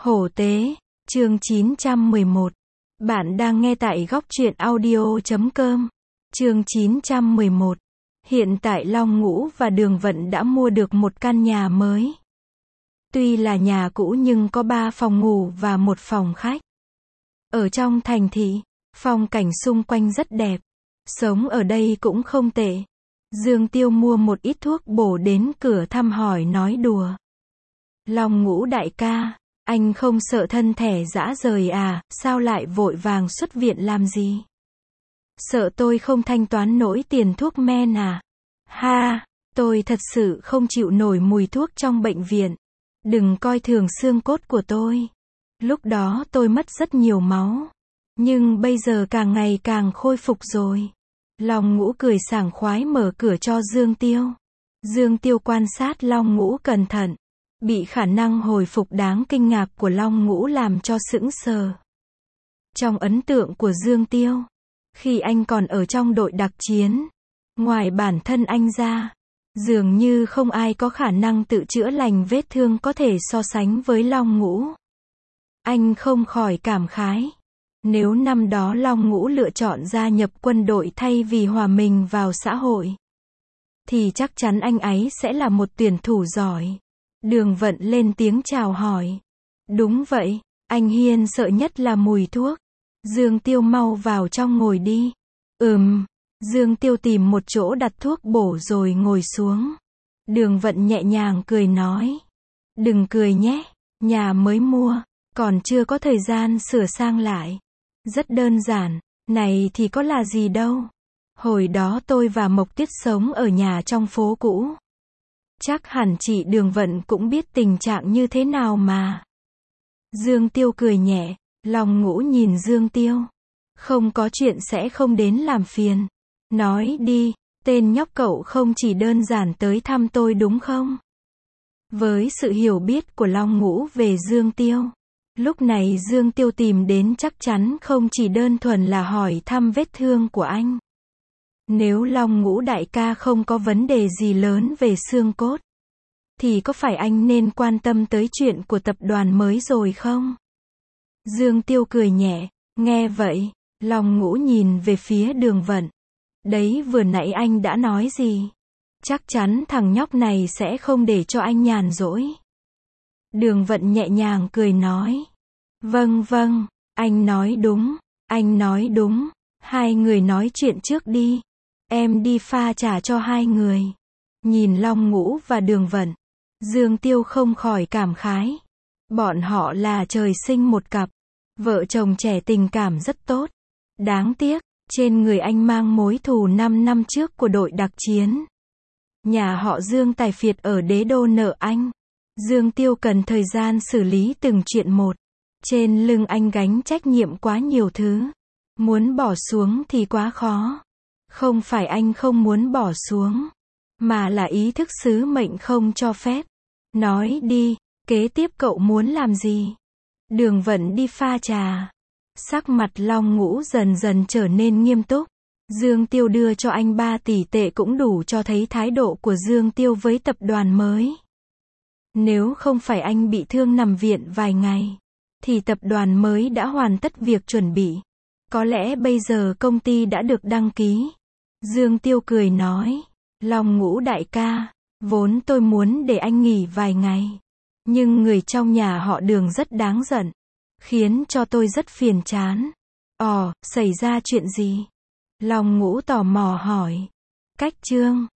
Hổ tế, chương 911. Bạn đang nghe tại góc truyện audio.com. Chương 911. Hiện tại Long Ngũ và Đường Vận đã mua được một căn nhà mới. Tuy là nhà cũ nhưng có 3 phòng ngủ và 1 phòng khách. Ở trong thành thị, phong cảnh xung quanh rất đẹp. Sống ở đây cũng không tệ. Dương Tiêu mua một ít thuốc bổ đến cửa thăm hỏi nói đùa. Long Ngũ đại ca, anh không sợ thân thể rã rời à, sao lại vội vàng xuất viện làm gì? Sợ tôi không thanh toán nổi tiền thuốc men à? Ha, tôi thật sự không chịu nổi mùi thuốc trong bệnh viện. Đừng coi thường xương cốt của tôi. Lúc đó tôi mất rất nhiều máu. Nhưng bây giờ càng ngày càng khôi phục rồi. Long Ngũ cười sảng khoái mở cửa cho Dương Tiêu. Dương Tiêu quan sát Long Ngũ cẩn thận. Bị khả năng hồi phục đáng kinh ngạc của Long Ngũ làm cho sững sờ. Trong ấn tượng của Dương Tiêu, khi anh còn ở trong đội đặc chiến, ngoài bản thân anh ra, dường như không ai có khả năng tự chữa lành vết thương có thể so sánh với Long Ngũ. Anh không khỏi cảm khái. Nếu năm đó Long Ngũ lựa chọn gia nhập quân đội thay vì hòa mình vào xã hội, thì chắc chắn anh ấy sẽ là một tuyển thủ giỏi. Đường Vận lên tiếng chào hỏi. Đúng vậy, anh Hiên sợ nhất là mùi thuốc. Dương Tiêu mau vào trong ngồi đi. Dương Tiêu tìm một chỗ đặt thuốc bổ rồi ngồi xuống. Đường Vận nhẹ nhàng cười nói. Đừng cười nhé, nhà mới mua, còn chưa có thời gian sửa sang lại. Rất đơn giản, này thì có là gì đâu. Hồi đó tôi và Mộc Tuyết sống ở nhà trong phố cũ. Chắc hẳn chị Đường Vận cũng biết tình trạng như thế nào mà. Dương Tiêu cười nhẹ, Long Ngũ nhìn Dương Tiêu. Không có chuyện sẽ không đến làm phiền. Nói đi, tên nhóc cậu không chỉ đơn giản tới thăm tôi đúng không? Với sự hiểu biết của Long Ngũ về Dương Tiêu, lúc này Dương Tiêu tìm đến chắc chắn không chỉ đơn thuần là hỏi thăm vết thương của anh. Nếu Long Ngũ đại ca không có vấn đề gì lớn về xương cốt, thì có phải anh nên quan tâm tới chuyện của tập đoàn mới rồi không? Dương Tiêu cười nhẹ, nghe vậy, Long Ngũ nhìn về phía Đường Vận. Đấy vừa nãy anh đã nói gì? Chắc chắn thằng nhóc này sẽ không để cho anh nhàn rỗi. Đường Vận nhẹ nhàng cười nói. Vâng, anh nói đúng, hai người nói chuyện trước đi. Em đi pha trà cho hai người. Nhìn Long Ngũ và Đường Vận, Dương Tiêu không khỏi cảm khái. Bọn họ là trời sinh một cặp. Vợ chồng trẻ tình cảm rất tốt. Đáng tiếc, trên người anh mang mối thù 5 năm trước của đội đặc chiến. Nhà họ Dương tài phiệt ở đế đô nợ anh. Dương Tiêu cần thời gian xử lý từng chuyện một. Trên lưng anh gánh trách nhiệm quá nhiều thứ. Muốn bỏ xuống thì quá khó. Không phải anh không muốn bỏ xuống, mà là ý thức sứ mệnh không cho phép. Nói đi, kế tiếp cậu muốn làm gì? Đường Vận đi pha trà. Sắc mặt Long Ngũ dần dần trở nên nghiêm túc. Dương Tiêu đưa cho anh 3 tỷ tệ cũng đủ cho thấy thái độ của Dương Tiêu với tập đoàn mới. Nếu không phải anh bị thương nằm viện vài ngày, thì tập đoàn mới đã hoàn tất việc chuẩn bị. Có lẽ bây giờ công ty đã được đăng ký. Dương Tiêu cười nói. Long Ngũ đại ca, vốn tôi muốn để anh nghỉ vài ngày. Nhưng người trong nhà họ Đường rất đáng giận. Khiến cho tôi rất phiền chán. Xảy ra chuyện gì? Long Ngũ tò mò hỏi. Cách Trương,